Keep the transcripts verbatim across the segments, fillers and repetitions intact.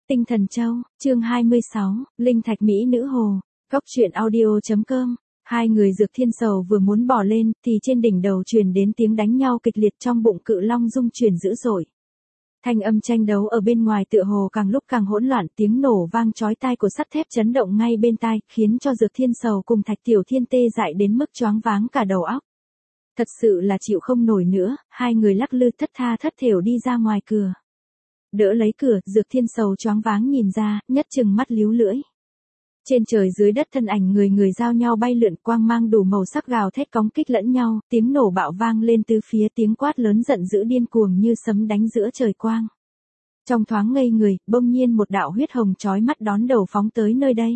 Tinh Thần Châu, chương hai mươi sáu, Linh Thạch Mỹ Nữ Hồ, Cốc truyện audio chấm com. Hai người Dược Thiên Sầu vừa muốn bỏ lên, thì trên đỉnh đầu truyền đến tiếng đánh nhau kịch liệt, trong bụng Cự Long rung chuyển dữ dội. Thanh âm tranh đấu ở bên ngoài tựa hồ càng lúc càng hỗn loạn, tiếng nổ vang chói tai của sắt thép chấn động ngay bên tai, khiến cho Dược Thiên Sầu cùng Thạch Tiểu Thiên tê dại đến mức choáng váng cả đầu óc. Thật sự là chịu không nổi nữa, hai người lắc lư thất tha thất thểu đi ra ngoài cửa. Đỡ lấy cửa, Dược Thiên Sầu choáng váng nhìn ra, nhất chừng mắt líu lưỡi. Trên trời dưới đất thân ảnh người người giao nhau bay lượn, quang mang đủ màu sắc gào thét cóng kích lẫn nhau, tiếng nổ bạo vang lên tứ phía, tiếng quát lớn giận dữ điên cuồng như sấm đánh giữa trời quang. Trong thoáng ngây người, bỗng nhiên một đạo huyết hồng chói mắt đón đầu phóng tới nơi đây.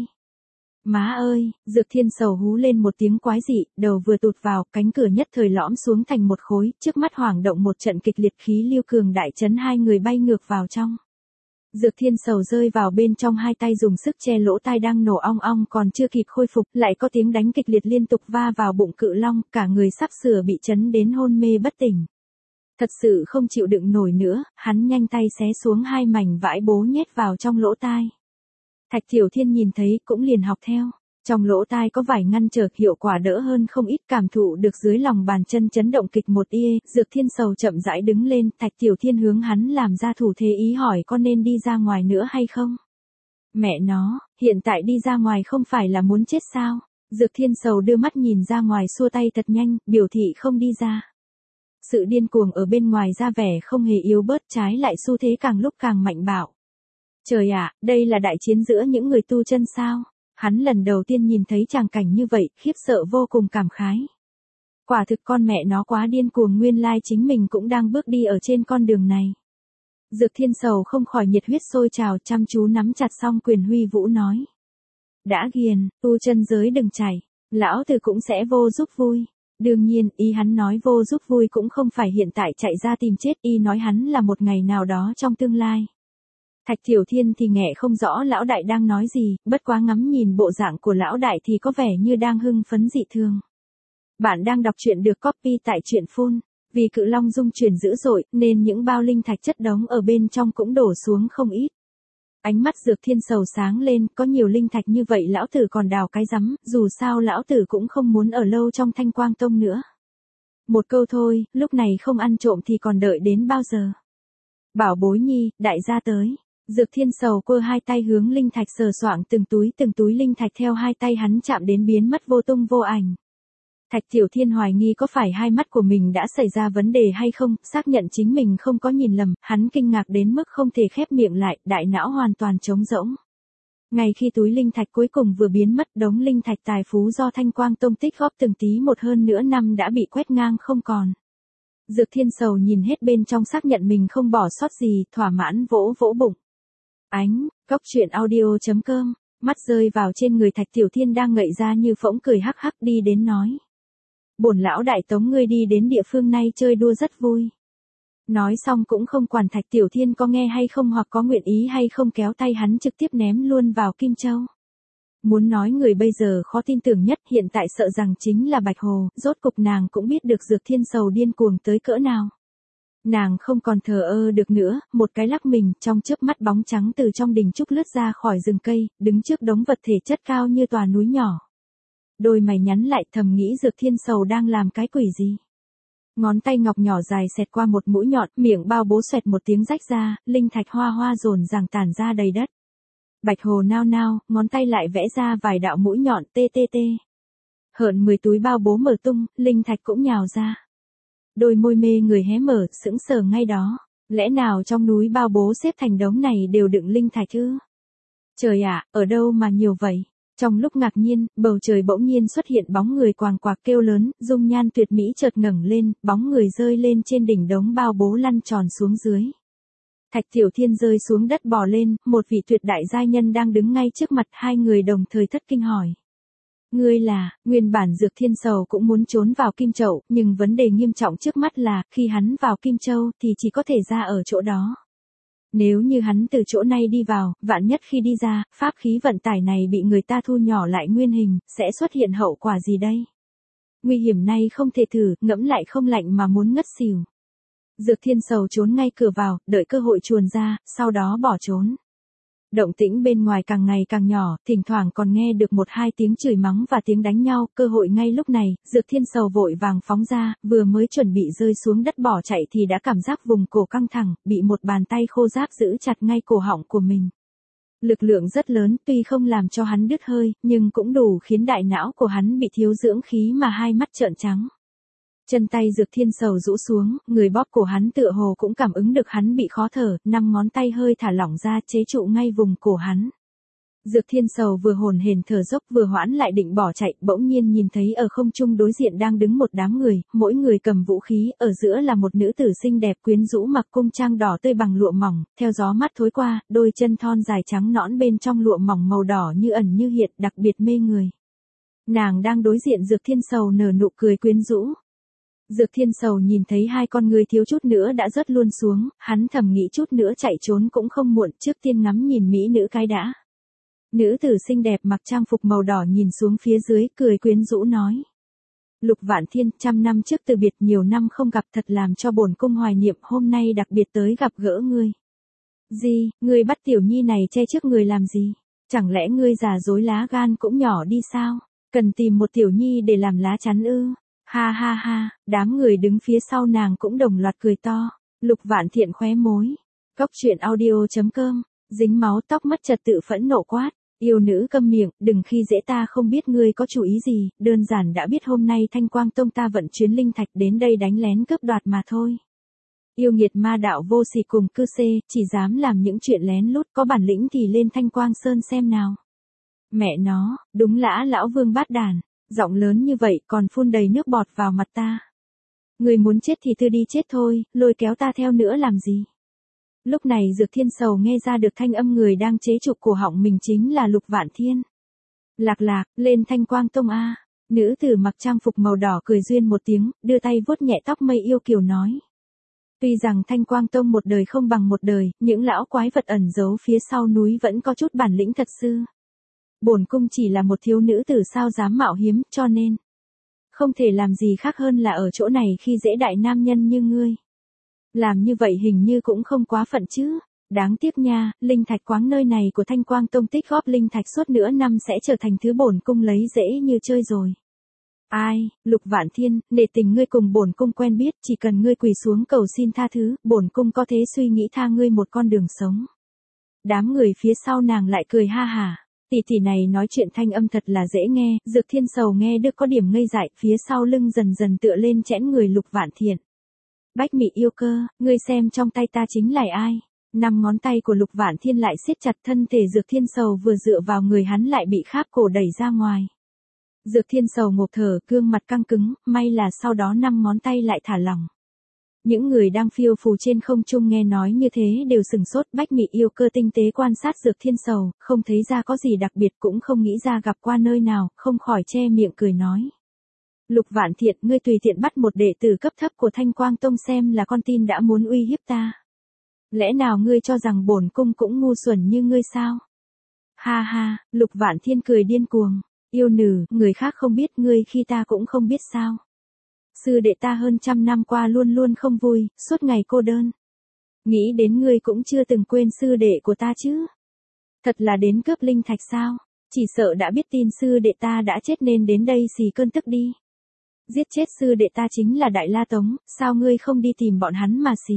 Má ơi, Dược Thiên Sầu hú lên một tiếng quái dị, đầu vừa tụt vào, cánh cửa nhất thời lõm xuống thành một khối, trước mắt hoảng động một trận kịch liệt, khí lưu cường đại chấn hai người bay ngược vào trong. Dược Thiên Sầu rơi vào bên trong, hai tay dùng sức che lỗ tai đang nổ ong ong, còn chưa kịp khôi phục, lại có tiếng đánh kịch liệt liên tục va vào bụng Cự Long, cả người sắp sửa bị chấn đến hôn mê bất tỉnh. Thật sự không chịu đựng nổi nữa, hắn nhanh tay xé xuống hai mảnh vải bố nhét vào trong lỗ tai. Thạch Tiểu Thiên nhìn thấy cũng liền học theo. Trong lỗ tai có vải ngăn trở, hiệu quả đỡ hơn không ít, cảm thụ được dưới lòng bàn chân chấn động kịch một ia, Dược Thiên Sầu chậm rãi đứng lên, Thạch Tiểu Thiên hướng hắn làm ra thủ thế ý hỏi có nên đi ra ngoài nữa hay không. Mẹ nó, hiện tại đi ra ngoài không phải là muốn chết sao? Dược Thiên Sầu đưa mắt nhìn ra ngoài, xua tay thật nhanh, biểu thị không đi ra. Sự điên cuồng ở bên ngoài ra vẻ không hề yếu bớt, trái lại xu thế càng lúc càng mạnh bạo. Trời ạ, đây là đại chiến giữa những người tu chân sao? Hắn lần đầu tiên nhìn thấy tràng cảnh như vậy, khiếp sợ vô cùng, cảm khái. Quả thực con mẹ nó quá điên cuồng, nguyên lai chính mình cũng đang bước đi ở trên con đường này. Dược Thiên Sầu không khỏi nhiệt huyết sôi trào, chăm chú nắm chặt song quyền huy vũ nói. Đã ghiền, tu chân giới đừng chảy, lão tử cũng sẽ vô giúp vui. Đương nhiên, ý hắn nói vô giúp vui cũng không phải hiện tại chạy ra tìm chết, y nói hắn là một ngày nào đó trong tương lai. Thạch Tiểu Thiên thì nghe không rõ lão đại đang nói gì, bất quá ngắm nhìn bộ dạng của lão đại thì có vẻ như đang hưng phấn dị thường. Bạn đang đọc truyện được copy tại truyện phun, vì Cự Long rung chuyển dữ dội, nên những bao linh thạch chất đống ở bên trong cũng đổ xuống không ít. Ánh mắt Dược Thiên Sầu sáng lên, có nhiều linh thạch như vậy lão tử còn đào cái rắm, dù sao lão tử cũng không muốn ở lâu trong Thanh Quang Tông nữa. Một câu thôi, lúc này không ăn trộm thì còn đợi đến bao giờ. Bảo bối nhi, đại gia tới. Dược Thiên Sầu quơ hai tay hướng linh thạch sờ soạng từng túi từng túi linh thạch theo hai tay hắn chạm đến biến mất vô tung vô ảnh. Thạch Tiểu Thiên hoài nghi có phải hai mắt của mình đã xảy ra vấn đề hay không, xác nhận chính mình không có nhìn lầm, hắn kinh ngạc đến mức không thể khép miệng lại, đại não hoàn toàn trống rỗng. Ngay khi túi linh thạch cuối cùng vừa biến mất, đống linh thạch tài phú do Thanh Quang Tông tích góp từng tí một hơn nửa năm đã bị quét ngang không còn. Dược Thiên Sầu nhìn hết bên trong, xác nhận mình không bỏ sót gì, thỏa mãn vỗ vỗ bụng. Ánh, Cốc truyện audio chấm com, mắt rơi vào trên người Thạch Tiểu Thiên đang ngậy ra như phỗng, cười hắc hắc đi đến nói. Bổn lão đại tống ngươi đi đến địa phương này chơi đua rất vui. Nói xong cũng không quản Thạch Tiểu Thiên có nghe hay không hoặc có nguyện ý hay không, kéo tay hắn trực tiếp ném luôn vào Kim Châu. Muốn nói người bây giờ khó tin tưởng nhất hiện tại sợ rằng chính là Bạch Hồ, rốt cục nàng cũng biết được Dược Thiên Sầu điên cuồng tới cỡ nào. Nàng không còn thờ ơ được nữa, một cái lắc mình, trong chớp mắt bóng trắng từ trong đình trúc lướt ra khỏi rừng cây, đứng trước đống vật thể chất cao như tòa núi nhỏ. Đôi mày nhắn lại, thầm nghĩ Dược Thiên Sầu đang làm cái quỷ gì. Ngón tay ngọc nhỏ dài xẹt qua một mũi nhọn, miệng bao bố xoẹt một tiếng rách ra, linh thạch hoa hoa rồn ràng tản ra đầy đất. Bạch Hồ nao nao, ngón tay lại vẽ ra vài đạo mũi nhọn, tê tê tê. Hởn mười túi bao bố mở tung, linh thạch cũng nhào ra. Đôi môi mê người hé mở, sững sờ ngay đó. Lẽ nào trong núi bao bố xếp thành đống này đều đựng linh thạch ư? Trời ạ, ở đâu mà nhiều vậy? Trong lúc ngạc nhiên, bầu trời bỗng nhiên xuất hiện bóng người quàng quạc kêu lớn, dung nhan tuyệt mỹ chợt ngẩng lên, bóng người rơi lên trên đỉnh đống bao bố lăn tròn xuống dưới. Thạch Tiểu Thiên rơi xuống đất bò lên, một vị tuyệt đại giai nhân đang đứng ngay trước mặt, hai người đồng thời thất kinh hỏi. Ngươi là, nguyên bản Dược Thiên Sầu cũng muốn trốn vào Kim Chậu, nhưng vấn đề nghiêm trọng trước mắt là, khi hắn vào Kim Châu thì chỉ có thể ra ở chỗ đó. Nếu như hắn từ chỗ này đi vào, vạn nhất khi đi ra, pháp khí vận tải này bị người ta thu nhỏ lại nguyên hình, sẽ xuất hiện hậu quả gì đây? Nguy hiểm này không thể thử, ngẫm lại không lạnh mà muốn ngất xỉu. Dược Thiên Sầu trốn ngay cửa vào, đợi cơ hội chuồn ra, sau đó bỏ trốn. Động tĩnh bên ngoài càng ngày càng nhỏ, thỉnh thoảng còn nghe được một hai tiếng chửi mắng và tiếng đánh nhau, cơ hội ngay lúc này, Dược Thiên Sầu vội vàng phóng ra, vừa mới chuẩn bị rơi xuống đất bỏ chạy thì đã cảm giác vùng cổ căng thẳng, bị một bàn tay khô ráp giữ chặt ngay cổ họng của mình. Lực lượng rất lớn, tuy không làm cho hắn đứt hơi, nhưng cũng đủ khiến đại não của hắn bị thiếu dưỡng khí mà hai mắt trợn trắng. Chân tay Dược Thiên Sầu rũ xuống, người bóp cổ hắn tựa hồ cũng cảm ứng được hắn bị khó thở, năm ngón tay hơi thả lỏng ra chế trụ ngay vùng cổ hắn. Dược Thiên Sầu vừa hồn hển thở dốc vừa hoãn lại định bỏ chạy, bỗng nhiên nhìn thấy ở không trung đối diện đang đứng một đám người, mỗi người cầm vũ khí, ở giữa là một nữ tử xinh đẹp quyến rũ mặc cung trang đỏ tươi bằng lụa mỏng, theo gió mát thối qua, đôi chân thon dài trắng nõn bên trong lụa mỏng màu đỏ như ẩn như hiện, đặc biệt mê người. Nàng đang đối diện Dược Thiên Sầu nở nụ cười quyến rũ. Dược Thiên Sầu nhìn thấy hai con người thiếu chút nữa đã rớt luôn xuống, hắn thầm nghĩ chút nữa chạy trốn cũng không muộn, trước tiên ngắm nhìn mỹ nữ cái đã. Nữ tử xinh đẹp mặc trang phục màu đỏ nhìn xuống phía dưới, cười quyến rũ nói. Lục Vạn Thiên, trăm năm trước từ biệt nhiều năm không gặp thật làm cho bổn cung hoài niệm, hôm nay đặc biệt tới gặp gỡ ngươi. Gì, ngươi bắt tiểu nhi này che trước người làm gì? Chẳng lẽ ngươi già dối lá gan cũng nhỏ đi sao? Cần tìm một tiểu nhi để làm lá chắn ư? Ha ha ha, đám người đứng phía sau nàng cũng đồng loạt cười to. Lục Vạn Thiện khóe môi. Cốc truyện audio chấm com, dính máu tóc mất trật tự phẫn nộ quát. Yêu nữ câm miệng, đừng khi dễ ta, không biết ngươi có chủ ý gì, đơn giản đã biết hôm nay Thanh Quang Tông ta vận chuyến linh thạch đến đây đánh lén cướp đoạt mà thôi. Yêu nghiệt ma đạo vô sỉ cùng cư xê, chỉ dám làm những chuyện lén lút, có bản lĩnh thì lên Thanh Quang Sơn xem nào. Mẹ nó, đúng lã lão vương bát đàn, giọng lớn như vậy còn phun đầy nước bọt vào mặt ta. Người muốn chết thì cứ đi chết thôi, lôi kéo ta theo nữa làm gì? Lúc này Dược Thiên Sầu nghe ra được thanh âm người đang chế trụ cổ họng mình chính là Lục Vạn Thiên. Lạc lạc, lên Thanh Quang Tông a. Nữ tử mặc trang phục màu đỏ cười duyên một tiếng, đưa tay vuốt nhẹ tóc mây yêu kiều nói. Tuy rằng Thanh Quang Tông một đời không bằng một đời, những lão quái vật ẩn giấu phía sau núi vẫn có chút bản lĩnh thật sự. Bổn cung chỉ là một thiếu nữ tử sao dám mạo hiểm, cho nên không thể làm gì khác hơn là ở chỗ này khi dễ đại nam nhân như ngươi. Làm như vậy hình như cũng không quá phận chứ. Đáng tiếc nha, linh thạch quáng nơi này của Thanh Quang Tông tích góp linh thạch suốt nửa năm sẽ trở thành thứ bổn cung lấy dễ như chơi rồi. Ai, Lục Vạn Thiên, nể tình ngươi cùng bổn cung quen biết, chỉ cần ngươi quỳ xuống cầu xin tha thứ, bổn cung có thể suy nghĩ tha ngươi một con đường sống. Đám người phía sau nàng lại cười ha hả. Tỷ tỷ này nói chuyện thanh âm thật là dễ nghe, Dược Thiên Sầu nghe được có điểm ngây dại, phía sau lưng dần dần tựa lên chẽn người Lục Vạn Thiện. Bách Mị yêu cơ, ngươi xem trong tay ta chính là ai? Năm ngón tay của Lục Vạn Thiên lại siết chặt, thân thể Dược Thiên Sầu vừa dựa vào người hắn lại bị kháp cổ đẩy ra ngoài. Dược Thiên Sầu ngộp thở, gương mặt căng cứng, may là sau đó năm ngón tay lại thả lỏng. Những người đang phiêu phù trên không trung nghe nói như thế đều sừng sốt. Bách Mị yêu cơ tinh tế quan sát Dược Thiên Sầu, không thấy ra có gì đặc biệt, cũng không nghĩ ra gặp qua nơi nào, không khỏi che miệng cười nói. Lục Vạn Thiện, ngươi tùy tiện bắt một đệ tử cấp thấp của Thanh Quang Tông xem là con tin đã muốn uy hiếp ta. Lẽ nào ngươi cho rằng bổn cung cũng ngu xuẩn như ngươi sao? Ha ha, Lục Vạn Thiên cười điên cuồng. Yêu nữ, người khác không biết ngươi khi ta cũng không biết sao. Sư đệ ta hơn trăm năm qua luôn luôn không vui, suốt ngày cô đơn. Nghĩ đến ngươi cũng chưa từng quên sư đệ của ta chứ. Thật là đến cướp linh thạch sao? Chỉ sợ đã biết tin sư đệ ta đã chết nên đến đây xì cơn tức đi. Giết chết sư đệ ta chính là Đại La Tống, sao ngươi không đi tìm bọn hắn mà xì?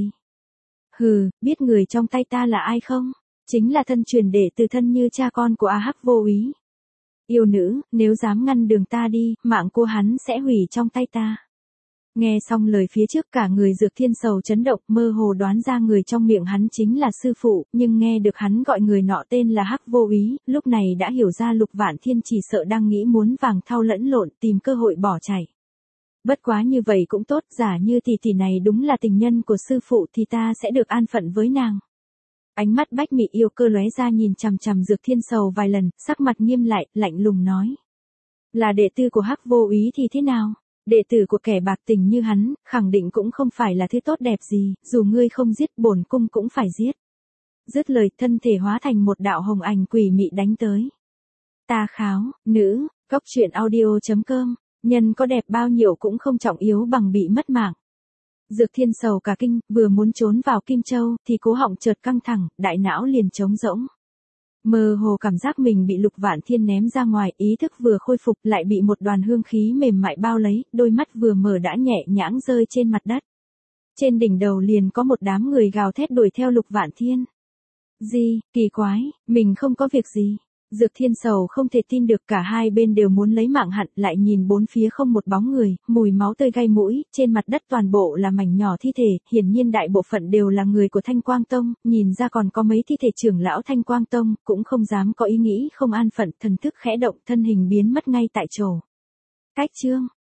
Hừ, biết người trong tay ta là ai không? Chính là thân truyền đệ từ thân như cha con của A Hắc vô úy. Yêu nữ, nếu dám ngăn đường ta đi, mạng của hắn sẽ hủy trong tay ta. Nghe xong lời phía trước cả người Dược Thiên Sầu chấn động, mơ hồ đoán ra người trong miệng hắn chính là sư phụ, nhưng nghe được hắn gọi người nọ tên là Hắc vô úy, lúc này đã hiểu ra Lục Vạn Thiên chỉ sợ đang nghĩ muốn vàng thau lẫn lộn tìm cơ hội bỏ chạy. Bất quá như vậy cũng tốt, giả như tỷ tỷ này đúng là tình nhân của sư phụ thì ta sẽ được an phận với nàng. Ánh mắt Bách Mị yêu cơ lóe ra nhìn chằm chằm Dược Thiên Sầu vài lần, sắc mặt nghiêm lại, lạnh lùng nói. Là đệ tử của Hắc vô úy thì thế nào? Đệ tử của kẻ bạc tình như hắn, khẳng định cũng không phải là thứ tốt đẹp gì, dù ngươi không giết bổn cung cũng phải giết. Dứt lời, thân thể hóa thành một đạo hồng ảnh quỷ mị đánh tới. Ta kháo, nữ, cốc truyện audio chấm com, nhân có đẹp bao nhiêu cũng không trọng yếu bằng bị mất mạng. Dược Thiên Sầu cả kinh, vừa muốn trốn vào Kim Châu, thì cố họng chợt căng thẳng, đại não liền trống rỗng. Mơ hồ cảm giác mình bị Lục Vạn Thiên ném ra ngoài, ý thức vừa khôi phục lại bị một đoàn hương khí mềm mại bao lấy, đôi mắt vừa mở đã nhẹ nhãng rơi trên mặt đất. Trên đỉnh đầu liền có một đám người gào thét đuổi theo Lục Vạn Thiên. Gì, kỳ quái, mình không có việc gì. Dược Thiên Sầu không thể tin được, cả hai bên đều muốn lấy mạng hẳn, lại nhìn bốn phía không một bóng người, mùi máu tươi gây mũi, trên mặt đất toàn bộ là mảnh nhỏ thi thể, hiển nhiên đại bộ phận đều là người của Thanh Quang Tông, nhìn ra còn có mấy thi thể trưởng lão Thanh Quang Tông, cũng không dám có ý nghĩ không an phận, thần thức khẽ động, thân hình biến mất ngay tại chỗ. Cách chương